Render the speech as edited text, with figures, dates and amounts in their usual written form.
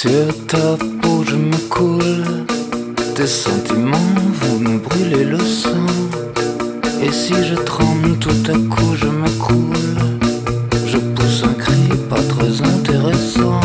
Sur ta peau je me coule, tes sentiments vous me brûlez le sang. Et si je tremble tout à coup je m'écroule, je pousse un cri pas très intéressant.